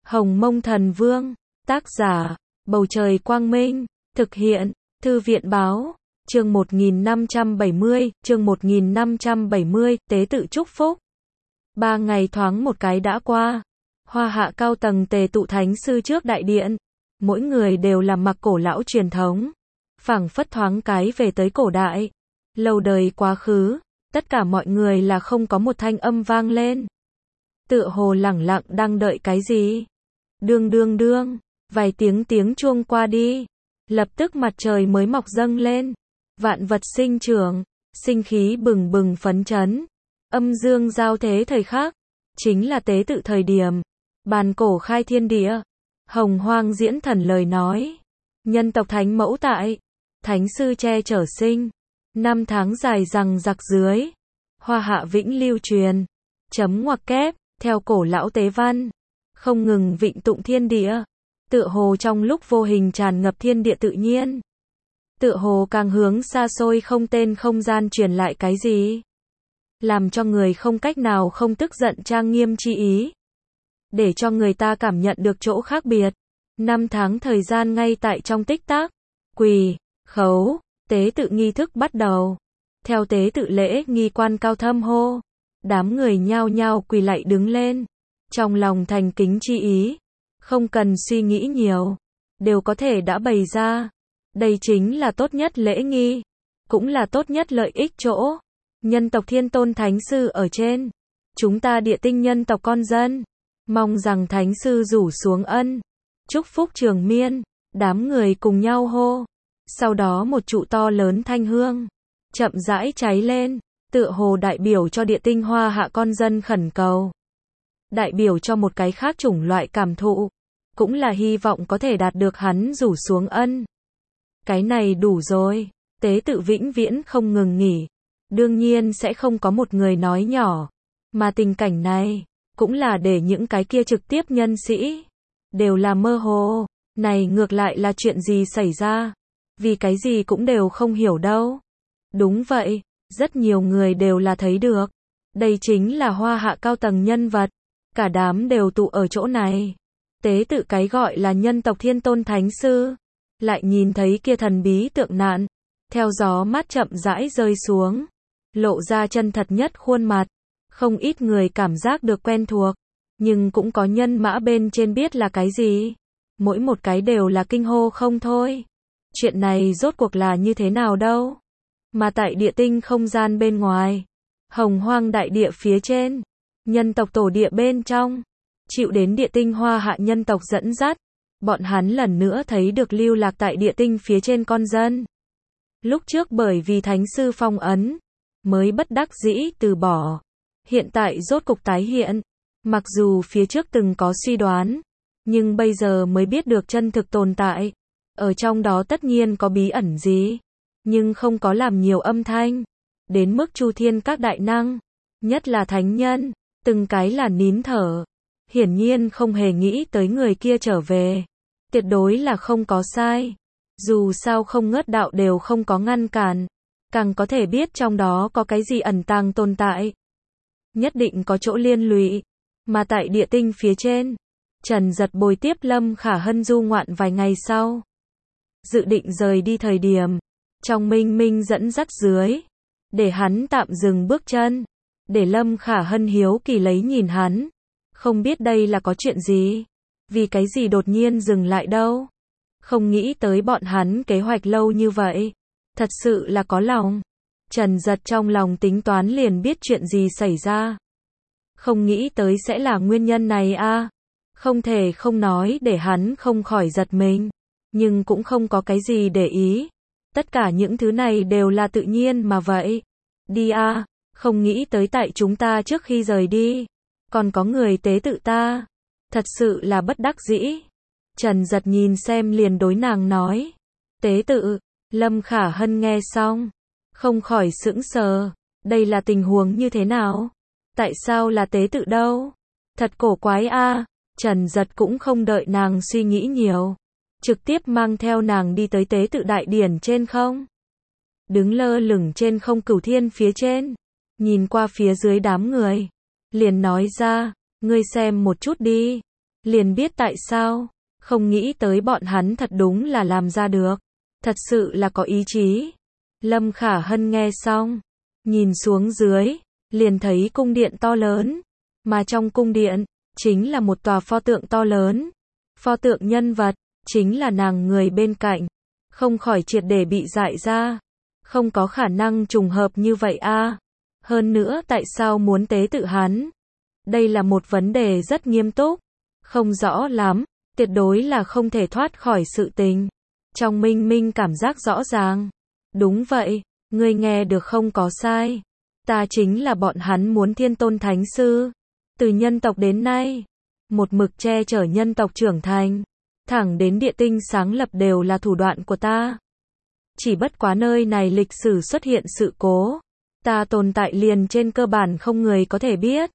Hồng Mông Thần Vương, tác giả, Bầu Trời Quang Minh, thực hiện, Thư viện Báo, chương 1570, tế tự chúc phúc. 3 ngày thoáng một cái đã qua, Hoa Hạ cao tầng tề tụ thánh sư trước đại điện, mỗi người đều làm mặc cổ lão truyền thống, phảng phất thoáng cái về tới cổ đại, lâu đời quá khứ, tất cả mọi người là không có một thanh âm vang lên. Tựa hồ lẳng lặng đang đợi cái gì. Đương đương đương, vài tiếng chuông qua đi, lập tức mặt trời mới mọc dâng lên, vạn vật sinh trưởng, sinh khí bừng bừng phấn chấn, âm dương giao thế thời khắc, chính là tế tự thời điểm, bàn cổ khai thiên địa, hồng hoang diễn thần lời nói, nhân tộc thánh mẫu tại, thánh sư che chở sinh, năm tháng dài rằng giặc dưới, Hoa Hạ vĩnh lưu truyền, chấm ngoặc kép, theo cổ lão tế văn, không ngừng vịnh tụng thiên địa, tựa hồ trong lúc vô hình tràn ngập thiên địa tự nhiên, tựa hồ càng hướng xa xôi không tên không gian truyền lại cái gì, làm cho người không cách nào không tức giận trang nghiêm chi ý, để cho người ta cảm nhận được chỗ khác biệt. Năm tháng thời gian ngay tại trong tích tắc, quỳ, khấu, tế tự nghi thức bắt đầu. Theo tế tự lễ nghi quan cao thâm hô, đám người nhao nhao quỳ lạy đứng lên, trong lòng thành kính chi ý, không cần suy nghĩ nhiều, đều có thể đã bày ra. Đây chính là tốt nhất lễ nghi, cũng là tốt nhất lợi ích chỗ. Nhân tộc thiên tôn thánh sư ở trên, chúng ta địa tinh nhân tộc con dân, mong rằng thánh sư rủ xuống ân, chúc phúc trường miên, đám người cùng nhau hô. Sau đó một trụ to lớn thanh hương, chậm rãi cháy lên, tựa hồ đại biểu cho địa tinh Hoa Hạ con dân khẩn cầu. Đại biểu cho một cái khác chủng loại cảm thụ, cũng là hy vọng có thể đạt được hắn rủ xuống ân. Cái này đủ rồi, tế tự vĩnh viễn không ngừng nghỉ, đương nhiên sẽ không có một người nói nhỏ, mà tình cảnh này, cũng là để những cái kia trực tiếp nhân sĩ, đều là mơ hồ, này ngược lại là chuyện gì xảy ra, vì cái gì cũng đều không hiểu đâu. Đúng vậy, rất nhiều người đều là thấy được, đây chính là Hoa Hạ cao tầng nhân vật, cả đám đều tụ ở chỗ này. Tế tự cái gọi là nhân tộc thiên tôn thánh sư, lại nhìn thấy kia thần bí tượng nạn, theo gió mát chậm rãi rơi xuống, lộ ra chân thật nhất khuôn mặt, không ít người cảm giác được quen thuộc, nhưng cũng có nhân mã bên trên biết là cái gì, mỗi một cái đều là kinh hô không thôi. Chuyện này rốt cuộc là như thế nào đâu? Mà tại địa tinh không gian bên ngoài, hồng hoang đại địa phía trên, nhân tộc tổ địa bên trong, chịu đến địa tinh Hoa Hạ nhân tộc dẫn dắt, bọn hắn lần nữa thấy được lưu lạc tại địa tinh phía trên con dân. Lúc trước bởi vì thánh sư phong ấn, mới bất đắc dĩ từ bỏ, hiện tại rốt cục tái hiện, mặc dù phía trước từng có suy đoán, nhưng bây giờ mới biết được chân thực tồn tại, ở trong đó tất nhiên có bí ẩn gì, nhưng không có làm nhiều âm thanh, đến mức chu thiên các đại năng, nhất là thánh nhân, từng cái là nín thở, hiển nhiên không hề nghĩ tới người kia trở về, tuyệt đối là không có sai, dù sao không ngớt đạo đều không có ngăn cản, càng có thể biết trong đó có cái gì ẩn tàng tồn tại, nhất định có chỗ liên lụy, mà tại địa tinh phía trên, Trần Giật bồi tiếp Lâm Khả Hân du ngoạn vài ngày sau, dự định rời đi thời điểm, trong minh minh dẫn dắt dưới, để hắn tạm dừng bước chân, để Lâm Khả Hân hiếu kỳ lấy nhìn hắn, không biết đây là có chuyện gì, vì cái gì đột nhiên dừng lại đâu, không nghĩ tới bọn hắn kế hoạch lâu như vậy, thật sự là có lòng. Trần Giật trong lòng tính toán liền biết chuyện gì xảy ra, không nghĩ tới sẽ là nguyên nhân này a, không thể không nói để hắn không khỏi giật mình, nhưng cũng không có cái gì để ý. Tất cả những thứ này đều là tự nhiên mà vậy. Đi a, không nghĩ tới tại chúng ta trước khi rời đi, còn có người tế tự ta. Thật sự là bất đắc dĩ. Trần Giật nhìn xem liền đối nàng nói. Tế tự, Lâm Khả Hân nghe xong, không khỏi sững sờ. Đây là tình huống như thế nào? Tại sao là tế tự đâu? Thật cổ quái a. Trần Giật cũng không đợi nàng suy nghĩ nhiều, trực tiếp mang theo nàng đi tới tế tự đại điển trên không. Đứng lơ lửng trên không cửu thiên phía trên, nhìn qua phía dưới đám người, liền nói ra, ngươi xem một chút đi, liền biết tại sao. Không nghĩ tới bọn hắn thật đúng là làm ra được. Thật sự là có ý chí. Lâm Khả Hân nghe xong, nhìn xuống dưới, liền thấy cung điện to lớn. Mà trong cung điện, chính là một tòa pho tượng to lớn. Pho tượng nhân vật, chính là nàng người bên cạnh. Không khỏi triệt để bị dại ra. Không có khả năng trùng hợp như vậy a. Hơn nữa tại sao muốn tế tự hắn? Đây là một vấn đề rất nghiêm túc. Không rõ lắm, tuyệt đối là không thể thoát khỏi sự tình. Trong Minh Minh cảm giác rõ ràng. Đúng vậy, ngươi nghe được không có sai. Ta chính là bọn hắn muốn thiên tôn thánh sư. Từ nhân tộc đến nay, một mực che chở nhân tộc trưởng thành. Thẳng đến địa tinh sáng lập đều là thủ đoạn của ta. Chỉ bất quá nơi này lịch sử xuất hiện sự cố. Ta tồn tại liền trên cơ bản không người có thể biết.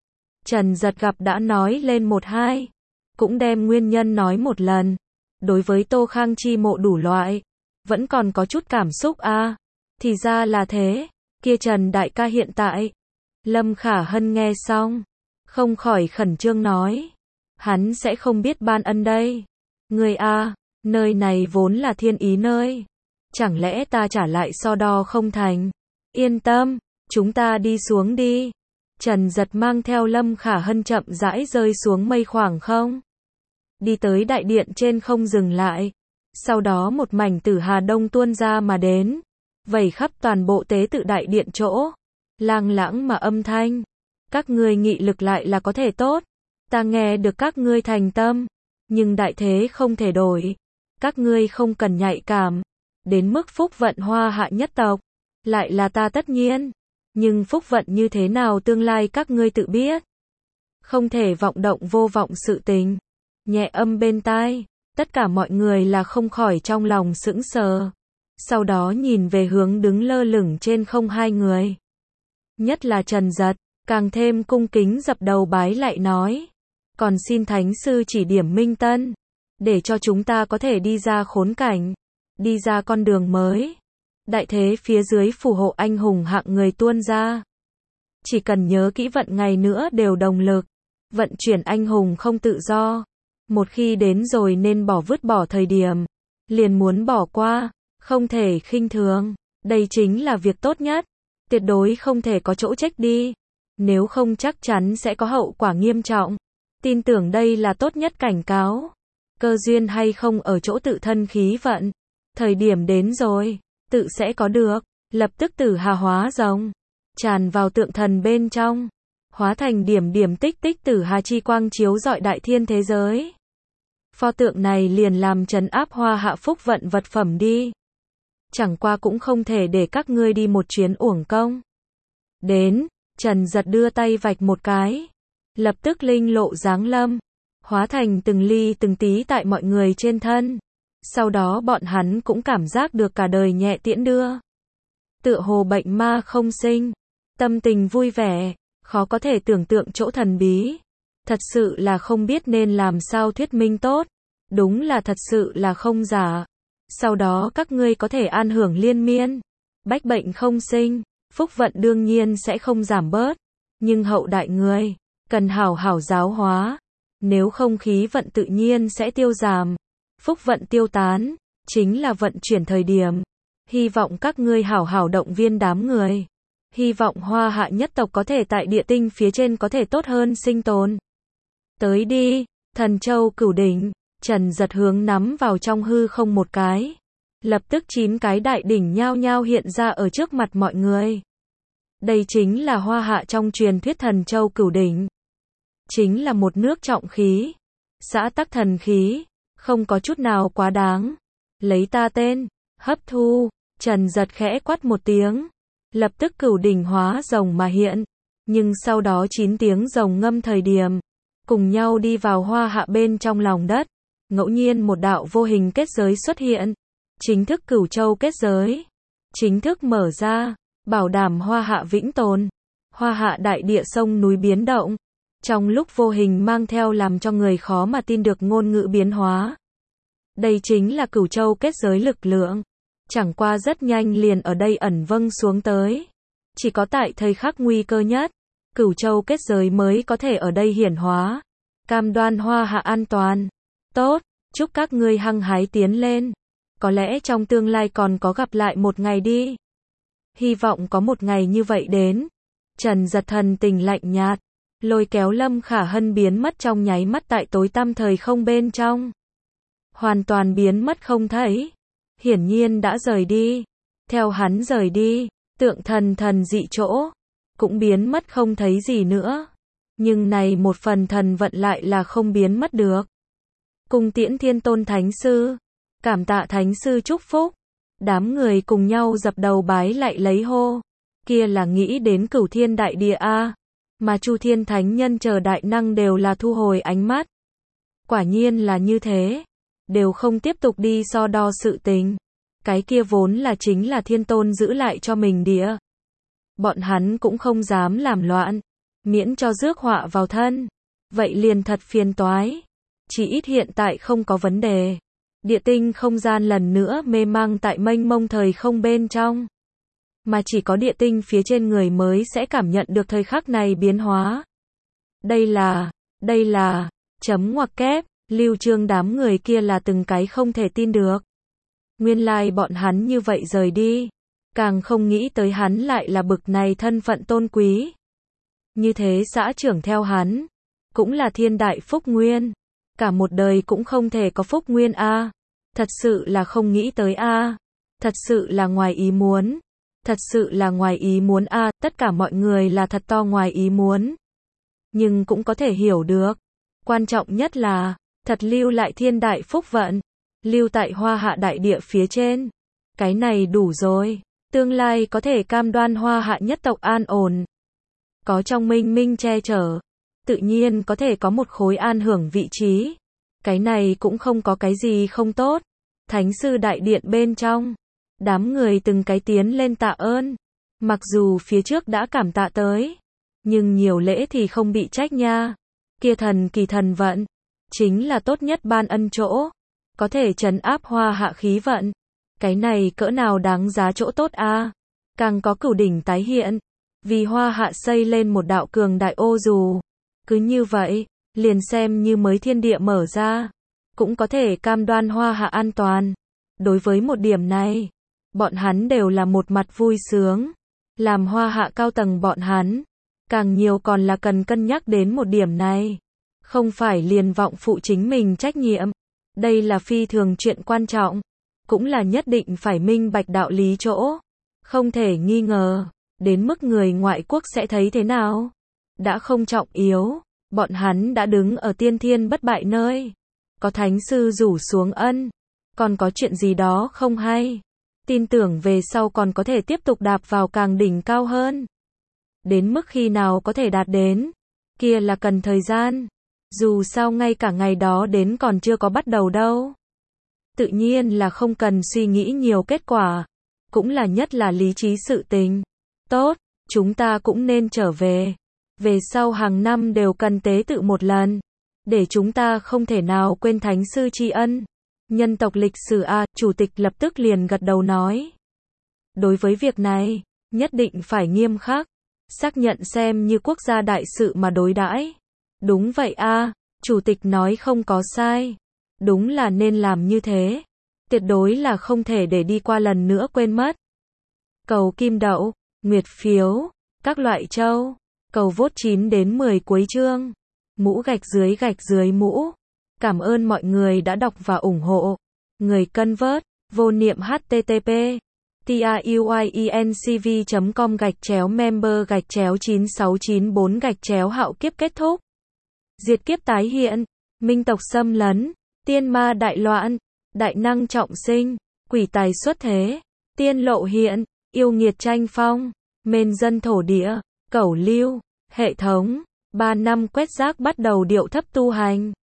Trần Giật gặp đã nói lên một hai. Cũng đem nguyên nhân nói một lần. Đối với Tô Khang chi mộ đủ loại. Vẫn còn có chút cảm xúc a. Thì ra là thế. Kia Trần đại ca hiện tại. Lâm Khả Hân nghe xong. Không khỏi khẩn trương nói. Hắn sẽ không biết ban ân đây. Người a, nơi này vốn là thiên ý nơi. Chẳng lẽ ta trả lại so đo không thành? Yên tâm, chúng ta đi xuống đi. Trần Giật mang theo Lâm Khả Hân chậm rãi rơi xuống mây khoảng không. Đi tới đại điện trên không dừng lại. Sau đó một mảnh tử hà đông tuôn ra mà đến. Vẩy khắp toàn bộ tế tự đại điện chỗ. Lang lãng mà âm thanh. Các ngươi nghị lực lại là có thể tốt. Ta nghe được các ngươi thành tâm. Nhưng đại thế không thể đổi. Các ngươi không cần nhạy cảm. Đến mức phúc vận Hoa Hạ nhất tộc. Lại là ta tất nhiên. Nhưng phúc vận như thế nào tương lai các ngươi tự biết. Không thể vọng động vô vọng sự tình. Nhẹ âm bên tai. Tất cả mọi người là không khỏi trong lòng sững sờ. Sau đó nhìn về hướng đứng lơ lửng trên không hai người. Nhất là Trần Giật. Càng thêm cung kính dập đầu bái lại nói. Còn xin Thánh Sư chỉ điểm minh tân. Để cho chúng ta có thể đi ra khốn cảnh. Đi ra con đường mới. Đại thế phía dưới phù hộ anh hùng hạng người tuôn ra. Chỉ cần nhớ kỹ vận ngày nữa đều đồng lực. Vận chuyển anh hùng không tự do. Một khi đến rồi nên vứt bỏ thời điểm. Liền muốn bỏ qua. Không thể khinh thường. Đây chính là việc tốt nhất. Tuyệt đối không thể có chỗ trách đi. Nếu không chắc chắn sẽ có hậu quả nghiêm trọng. Tin tưởng đây là tốt nhất cảnh cáo. Cơ duyên hay không ở chỗ tự thân khí vận. Thời điểm đến rồi, tự sẽ có được. Lập tức tử hà hóa rồng. Tràn vào tượng thần bên trong. Hóa thành điểm điểm tích tích tử hà chi quang chiếu rọi đại thiên thế giới. Pho tượng này liền làm trấn áp Hoa Hạ phúc vận vật phẩm đi. Chẳng qua cũng không thể để các ngươi đi một chuyến uổng công. Đến, Trần Giật đưa tay vạch một cái. Lập tức linh lộ giáng lâm. Hóa thành từng ly từng tí tại mọi người trên thân. Sau đó bọn hắn cũng cảm giác được cả đời nhẹ tiễn đưa. Tựa hồ bệnh ma không sinh. Tâm tình vui vẻ. Khó có thể tưởng tượng chỗ thần bí. Thật sự là không biết nên làm sao thuyết minh tốt. Đúng là thật sự là không giả. Sau đó các ngươi có thể an hưởng liên miên. Bách bệnh không sinh. Phúc vận đương nhiên sẽ không giảm bớt. Nhưng hậu đại người cần hảo hảo giáo hóa. Nếu không khí vận tự nhiên sẽ tiêu giảm. Phúc vận tiêu tán. Chính là vận chuyển thời điểm. Hy vọng các ngươi hảo hảo động viên đám người. Hy vọng Hoa Hạ nhất tộc có thể tại địa tinh phía trên có thể tốt hơn sinh tồn. Tới đi, Thần Châu Cửu Đỉnh. Trần Giật hướng nắm vào trong hư không một cái. Lập tức 9 cái đại đỉnh nhao nhao hiện ra ở trước mặt mọi người. Đây chính là Hoa Hạ trong truyền thuyết Thần Châu Cửu Đỉnh. Chính là một nước trọng khí. Xã tắc thần khí. Không có chút nào quá đáng. Lấy ta tên. Hấp thu. Trần Giật khẽ quát một tiếng. Lập tức cửu đỉnh hóa rồng mà hiện. Nhưng sau đó 9 tiếng rồng ngâm thời điểm. Cùng nhau đi vào Hoa Hạ bên trong lòng đất. Ngẫu nhiên một đạo vô hình kết giới xuất hiện. Chính thức Cửu Châu kết giới. Chính thức mở ra. Bảo đảm Hoa Hạ vĩnh tồn. Hoa Hạ đại địa sông núi biến động. Trong lúc vô hình mang theo làm cho người khó mà tin được ngôn ngữ biến hóa. Đây chính là Cửu Châu kết giới lực lượng. Chẳng qua rất nhanh liền ở đây ẩn vâng xuống tới. Chỉ có tại thời khắc nguy cơ nhất. Cửu Châu kết giới mới có thể ở đây hiển hóa. cam đoan Hoa Hạ an toàn. Tốt, chúc các ngươi hăng hái tiến lên. Có lẽ trong tương lai còn có gặp lại một ngày đi. Hy vọng có một ngày như vậy đến. Trần Giật thần tình lạnh nhạt, lôi kéo Lâm Khả Hân biến mất trong nháy mắt tại tối tăm thời không bên trong. Hoàn toàn biến mất không thấy. Hiển nhiên đã rời đi. Theo hắn rời đi, tượng thần thần dị chỗ cũng biến mất không thấy gì nữa. Nhưng này một phần thần vận lại là không biến mất được. Cung tiễn Thiên Tôn Thánh Sư, cảm tạ Thánh Sư chúc phúc. Đám người cùng nhau dập đầu bái lại lấy hô. Kia là nghĩ đến Cửu Thiên Đại Địa a, mà Chu Thiên Thánh Nhân chờ đại năng đều là thu hồi ánh mắt. Quả nhiên là như thế, đều không tiếp tục đi so đo sự tình. Cái kia vốn là chính là Thiên Tôn giữ lại cho mình địa. Bọn hắn cũng không dám làm loạn, miễn cho rước họa vào thân. Vậy liền thật phiền toái. Chỉ ít hiện tại không có vấn đề. Địa tinh không gian lần nữa mê mang tại mênh mông thời không bên trong. Mà chỉ có địa tinh phía trên người mới sẽ cảm nhận được thời khắc này biến hóa. Đây là, chấm ngoặc kép, Lưu Trương đám người kia là từng cái không thể tin được. Nguyên lai bọn hắn như vậy rời đi. Càng không nghĩ tới hắn lại là bực này thân phận tôn quý. Như thế xã trưởng theo hắn, cũng là thiên đại phúc nguyên. Cả một đời cũng không thể có phúc nguyên a. Thật sự là không nghĩ tới a. Thật sự là ngoài ý muốn. Thật sự là ngoài ý muốn a, tất cả mọi người là thật to ngoài ý muốn. Nhưng cũng có thể hiểu được. Quan trọng nhất là, thật lưu lại thiên đại phúc vận. Lưu tại Hoa Hạ đại địa phía trên. Cái này đủ rồi. Tương lai có thể cam đoan Hoa Hạ nhất tộc an ổn. Có trong minh minh che chở. Tự nhiên có thể có một khối an hưởng vị trí. Cái này cũng không có cái gì không tốt. Thánh sư đại điện bên trong. Đám người từng cái tiến lên tạ ơn. Mặc dù phía trước đã cảm tạ tới. Nhưng nhiều lễ thì không bị trách nha. Kia thần kỳ thần vận. Chính là tốt nhất ban ân chỗ. Có thể trấn áp Hoa Hạ khí vận. Cái này cỡ nào đáng giá chỗ tốt a. Càng có cửu đỉnh tái hiện. Vì Hoa Hạ xây lên một đạo cường đại ô dù. Cứ như vậy, liền xem như mới thiên địa mở ra. Cũng có thể cam đoan Hoa Hạ an toàn. Đối với một điểm này, bọn hắn đều là một mặt vui sướng. Làm Hoa Hạ cao tầng bọn hắn, càng nhiều còn là cần cân nhắc đến một điểm này. Không phải liền vọng phụ chính mình trách nhiệm. Đây là phi thường chuyện quan trọng. Cũng là nhất định phải minh bạch đạo lý chỗ. Không thể nghi ngờ. Đến mức người ngoại quốc sẽ thấy thế nào. Đã không trọng yếu. Bọn hắn đã đứng ở tiên thiên bất bại nơi. Có thánh sư rủ xuống ân. Còn có chuyện gì đó không hay. Tin tưởng về sau còn có thể tiếp tục đạp vào càng đỉnh cao hơn. Đến mức khi nào có thể đạt đến. Kia là cần thời gian. Dù sao ngay cả ngày đó đến còn chưa có bắt đầu đâu. Tự nhiên là không cần suy nghĩ nhiều kết quả. Cũng là nhất là lý trí sự tình. Tốt, chúng ta cũng nên trở về. Về sau hàng năm đều cần tế tự một lần. Để chúng ta không thể nào quên thánh sư tri ân. Nhân tộc lịch sử a, chủ tịch lập tức liền gật đầu nói. Đối với việc này, nhất định phải nghiêm khắc. Xác nhận xem như quốc gia đại sự mà đối đãi. Đúng vậy a, chủ tịch nói không có sai. Đúng là nên làm như thế. Tuyệt đối là không thể để đi qua lần nữa quên mất. Cầu kim đậu, nguyệt phiếu, các loại châu. Cầu vote 9 đến 10 cuối chương. Mũ gạch dưới mũ. Cảm ơn mọi người đã đọc và ủng hộ. Người cân vớt, vô niệm http tiuyencv.com/member/9694 hạo kiếp kết thúc. Diệt kiếp tái hiện, minh tộc xâm lấn, tiên ma đại loạn, đại năng trọng sinh, quỷ tài xuất thế, tiên lộ hiện, yêu nghiệt tranh phong, mền dân thổ địa, cẩu lưu, hệ thống, 3 năm quét rác bắt đầu điệu thấp tu hành.